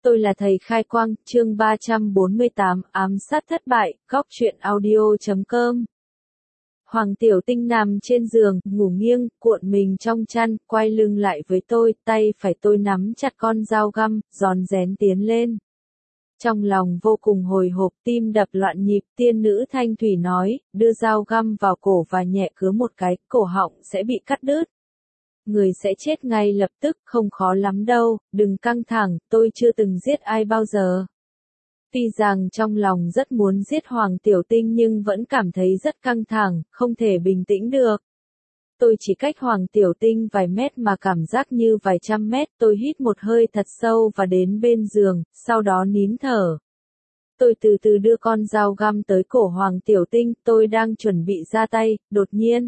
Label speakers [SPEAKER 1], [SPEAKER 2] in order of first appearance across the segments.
[SPEAKER 1] Tôi là thầy Khai Quang, chương 348, ám sát thất bại, góc truyện audio.com. Hoàng Tiểu Tinh nằm trên giường, ngủ nghiêng, cuộn mình trong chăn, quay lưng lại với tôi, tay phải tôi nắm chặt con dao găm, rón rén tiến lên. Trong lòng vô cùng hồi hộp, tim đập loạn nhịp, tiên nữ Thanh Thủy nói, đưa dao găm vào cổ và nhẹ cứa một cái, cổ họng sẽ bị cắt đứt. Người sẽ chết ngay lập tức, không khó lắm đâu, đừng căng thẳng, tôi chưa từng giết ai bao giờ. Tuy rằng trong lòng rất muốn giết Hoàng Tiểu Tinh nhưng vẫn cảm thấy rất căng thẳng, không thể bình tĩnh được. Tôi chỉ cách Hoàng Tiểu Tinh vài mét mà cảm giác như vài trăm mét, tôi hít một hơi thật sâu và đến bên giường, sau đó nín thở. Tôi từ từ đưa con dao găm tới cổ Hoàng Tiểu Tinh, tôi đang chuẩn bị ra tay, đột nhiên.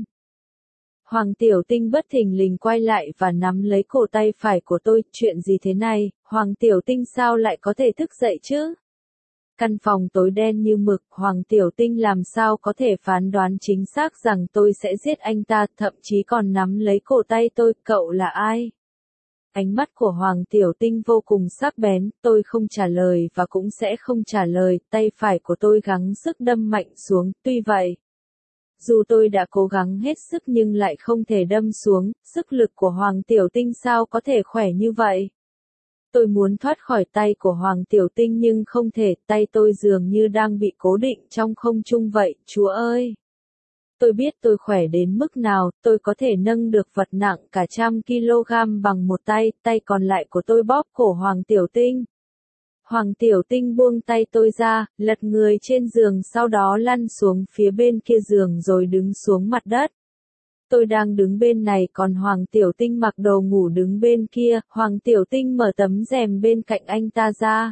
[SPEAKER 1] Hoàng Tiểu Tinh bất thình lình quay lại và nắm lấy cổ tay phải của tôi, chuyện gì thế này, Hoàng Tiểu Tinh sao lại có thể thức dậy chứ? Căn phòng tối đen như mực, Hoàng Tiểu Tinh làm sao có thể phán đoán chính xác rằng tôi sẽ giết anh ta, thậm chí còn nắm lấy cổ tay tôi, cậu là ai? Ánh mắt của Hoàng Tiểu Tinh vô cùng sắc bén, tôi không trả lời và cũng sẽ không trả lời, tay phải của tôi gắng sức đâm mạnh xuống, tuy vậy. Dù tôi đã cố gắng hết sức nhưng lại không thể đâm xuống, sức lực của Hoàng Tiểu Tinh sao có thể khỏe như vậy? Tôi muốn thoát khỏi tay của Hoàng Tiểu Tinh nhưng không thể, tay tôi dường như đang bị cố định trong không trung vậy, Chúa ơi! Tôi biết tôi khỏe đến mức nào, tôi có thể nâng được vật nặng cả 100 kg bằng một tay, tay còn lại của tôi bóp cổ Hoàng Tiểu Tinh. Hoàng Tiểu Tinh buông tay tôi ra, lật người trên giường sau đó lăn xuống phía bên kia giường rồi đứng xuống mặt đất. Tôi đang đứng bên này còn Hoàng Tiểu Tinh mặc đồ ngủ đứng bên kia, Hoàng Tiểu Tinh mở tấm rèm bên cạnh anh ta ra.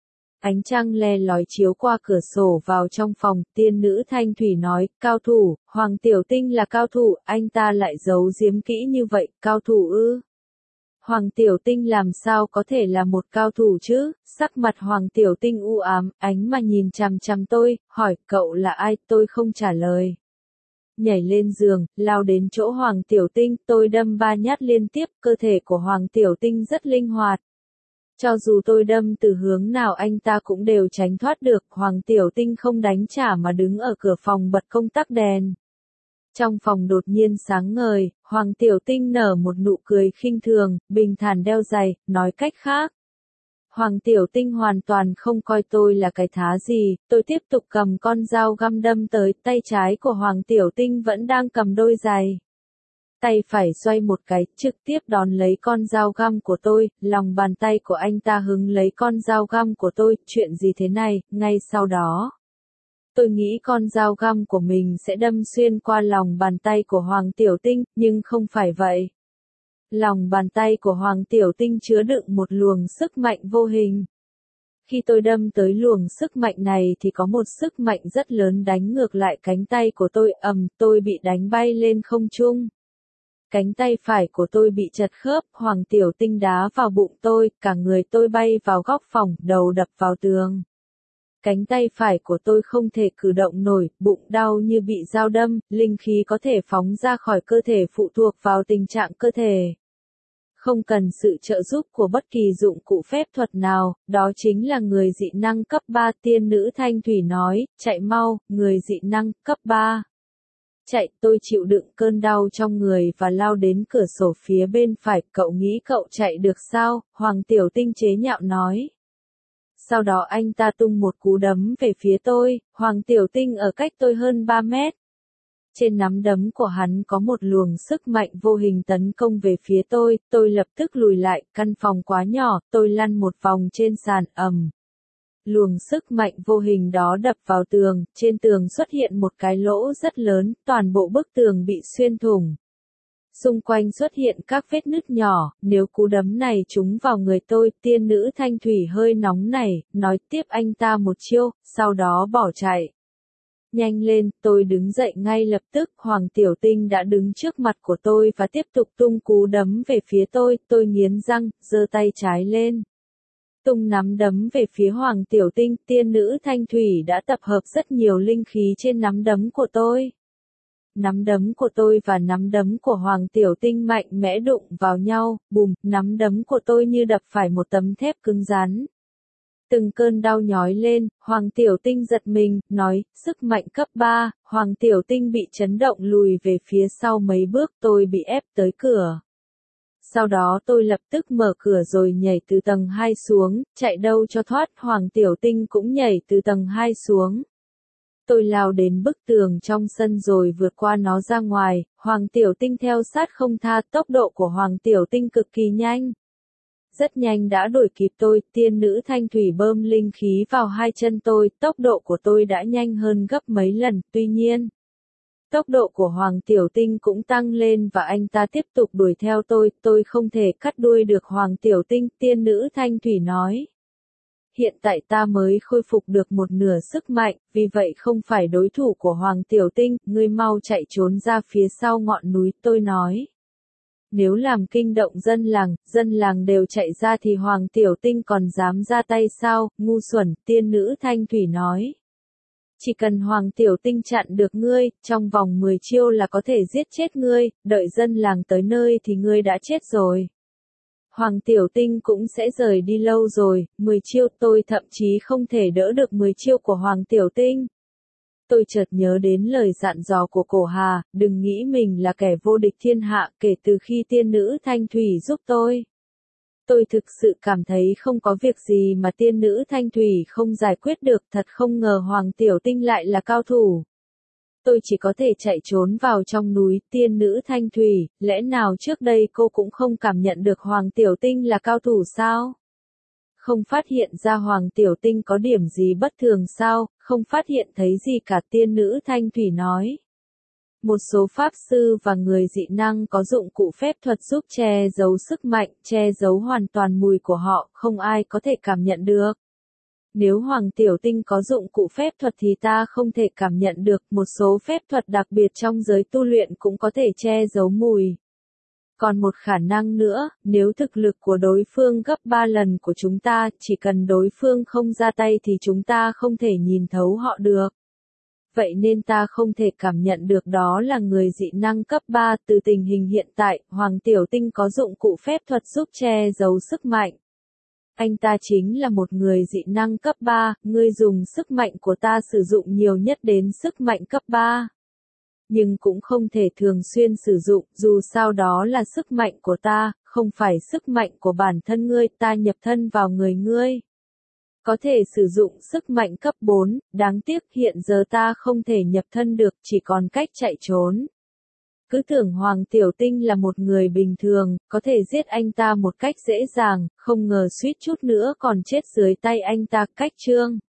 [SPEAKER 1] Ánh trăng le lói chiếu qua cửa sổ vào trong phòng, tiên nữ Thanh Thủy nói, cao thủ, Hoàng Tiểu Tinh là cao thủ, anh ta lại giấu giếm kỹ như vậy, cao thủ ư? Hoàng Tiểu Tinh làm sao có thể là một cao thủ chứ? Sắc mặt Hoàng Tiểu Tinh u ám, ánh mà nhìn chằm chằm tôi, hỏi, cậu là ai? Tôi không trả lời. Nhảy lên giường, lao đến chỗ Hoàng Tiểu Tinh, tôi đâm 3 nhát liên tiếp, cơ thể của Hoàng Tiểu Tinh rất linh hoạt. Cho dù tôi đâm từ hướng nào anh ta cũng đều tránh thoát được, Hoàng Tiểu Tinh không đánh trả mà đứng ở cửa phòng bật công tắc đèn. Trong phòng đột nhiên sáng ngời, Hoàng Tiểu Tinh nở một nụ cười khinh thường, bình thản đeo giày, nói cách khác. Hoàng Tiểu Tinh hoàn toàn không coi tôi là cái thá gì, tôi tiếp tục cầm con dao găm đâm tới, tay trái của Hoàng Tiểu Tinh vẫn đang cầm đôi giày. Tay phải xoay một cái, trực tiếp đón lấy con dao găm của tôi, lòng bàn tay của anh ta hứng lấy con dao găm của tôi, chuyện gì thế này, ngay sau đó. Tôi nghĩ con dao găm của mình sẽ đâm xuyên qua lòng bàn tay của Hoàng Tiểu Tinh, nhưng không phải vậy. Lòng bàn tay của Hoàng Tiểu Tinh chứa đựng một luồng sức mạnh vô hình. Khi tôi đâm tới luồng sức mạnh này thì có một sức mạnh rất lớn đánh ngược lại cánh tay của tôi, tôi bị đánh bay lên không trung. Cánh tay phải của tôi bị chật khớp, Hoàng Tiểu Tinh đá vào bụng tôi, cả người tôi bay vào góc phòng, đầu đập vào tường. Cánh tay phải của tôi không thể cử động nổi, bụng đau như bị dao đâm, linh khí có thể phóng ra khỏi cơ thể phụ thuộc vào tình trạng cơ thể. Không cần sự trợ giúp của bất kỳ dụng cụ phép thuật nào, đó chính là người dị năng cấp 3, tiên nữ Thanh Thủy nói, chạy mau, người dị năng cấp 3. Chạy, tôi chịu đựng cơn đau trong người và lao đến cửa sổ phía bên phải, cậu nghĩ cậu chạy được sao? Hoàng Tiểu Tinh chế nhạo nói. Sau đó anh ta tung một cú đấm về phía tôi, Hoàng Tiểu Tinh ở cách tôi hơn 3 mét. Trên nắm đấm của hắn có một luồng sức mạnh vô hình tấn công về phía tôi lập tức lùi lại, căn phòng quá nhỏ, tôi lăn một vòng trên sàn, Luồng sức mạnh vô hình đó đập vào tường, trên tường xuất hiện một cái lỗ rất lớn, toàn bộ bức tường bị xuyên thủng. Xung quanh xuất hiện các vết nứt nhỏ, nếu cú đấm này trúng vào người tôi, tiên nữ Thanh Thủy hơi nóng nảy, nói tiếp anh ta một chiêu, sau đó bỏ chạy. Nhanh lên, tôi đứng dậy ngay lập tức, Hoàng Tiểu Tinh đã đứng trước mặt của tôi và tiếp tục tung cú đấm về phía tôi nghiến răng, giơ tay trái lên. Tung nắm đấm về phía Hoàng Tiểu Tinh, tiên nữ Thanh Thủy đã tập hợp rất nhiều linh khí trên nắm đấm của tôi. Nắm đấm của tôi và nắm đấm của Hoàng Tiểu Tinh mạnh mẽ đụng vào nhau, bùm, nắm đấm của tôi như đập phải một tấm thép cứng rắn. Từng cơn đau nhói lên, Hoàng Tiểu Tinh giật mình, nói, sức mạnh cấp 3, Hoàng Tiểu Tinh bị chấn động lùi về phía sau mấy bước, tôi bị ép tới cửa. Sau đó tôi lập tức mở cửa rồi nhảy từ tầng 2 xuống, chạy đâu cho thoát, Hoàng Tiểu Tinh cũng nhảy từ tầng 2 xuống. Tôi lao đến bức tường trong sân rồi vượt qua nó ra ngoài, Hoàng Tiểu Tinh theo sát không tha, tốc độ của Hoàng Tiểu Tinh cực kỳ nhanh. Rất nhanh đã đuổi kịp tôi, tiên nữ thanh thủy bơm linh khí vào hai chân tôi, tốc độ của tôi đã nhanh hơn gấp mấy lần, tuy nhiên. Tốc độ của Hoàng Tiểu Tinh cũng tăng lên và anh ta tiếp tục đuổi theo tôi không thể cắt đuôi được Hoàng Tiểu Tinh, tiên nữ thanh thủy nói. Hiện tại ta mới khôi phục được một nửa sức mạnh, vì vậy không phải đối thủ của Hoàng Tiểu Tinh, ngươi mau chạy trốn ra phía sau ngọn núi, tôi nói. Nếu làm kinh động dân làng đều chạy ra thì Hoàng Tiểu Tinh còn dám ra tay sao, ngu xuẩn, tiên nữ thanh thủy nói. Chỉ cần Hoàng Tiểu Tinh chặn được ngươi, trong vòng 10 chiêu là có thể giết chết ngươi, đợi dân làng tới nơi thì ngươi đã chết rồi. Hoàng Tiểu Tinh cũng sẽ rời đi lâu rồi, 10 chiêu tôi thậm chí không thể đỡ được 10 chiêu của Hoàng Tiểu Tinh. Tôi chợt nhớ đến lời dặn dò của Cổ Hà, đừng nghĩ mình là kẻ vô địch thiên hạ kể từ khi tiên nữ Thanh Thủy giúp tôi. Tôi thực sự cảm thấy không có việc gì mà tiên nữ Thanh Thủy không giải quyết được, thật không ngờ Hoàng Tiểu Tinh lại là cao thủ. Tôi chỉ có thể chạy trốn vào trong núi, tiên nữ Thanh Thủy, lẽ nào trước đây cô cũng không cảm nhận được Hoàng Tiểu Tinh là cao thủ sao? Không phát hiện ra Hoàng Tiểu Tinh có điểm gì bất thường sao, không phát hiện thấy gì cả, tiên nữ Thanh Thủy nói. Một số pháp sư và người dị năng có dụng cụ phép thuật giúp che giấu sức mạnh, che giấu hoàn toàn mùi của họ, không ai có thể cảm nhận được. Nếu Hoàng Tiểu Tinh có dụng cụ phép thuật thì ta không thể cảm nhận được, một số phép thuật đặc biệt trong giới tu luyện cũng có thể che giấu mùi. Còn một khả năng nữa, nếu thực lực của đối phương gấp 3 lần của chúng ta, chỉ cần đối phương không ra tay thì chúng ta không thể nhìn thấu họ được. Vậy nên ta không thể cảm nhận được đó là người dị năng cấp 3, từ tình hình hiện tại, Hoàng Tiểu Tinh có dụng cụ phép thuật giúp che giấu sức mạnh. Anh ta chính là một người dị năng cấp 3, ngươi dùng sức mạnh của ta sử dụng nhiều nhất đến sức mạnh cấp 3. Nhưng cũng không thể thường xuyên sử dụng, dù sao đó là sức mạnh của ta, không phải sức mạnh của bản thân ngươi, ta nhập thân vào người ngươi. Có thể sử dụng sức mạnh cấp 4, đáng tiếc hiện giờ ta không thể nhập thân được, chỉ còn cách chạy trốn. Cứ tưởng Hoàng Tiểu Tinh là một người bình thường, có thể giết anh ta một cách dễ dàng, không ngờ suýt chút nữa còn chết dưới tay anh ta, cách chương.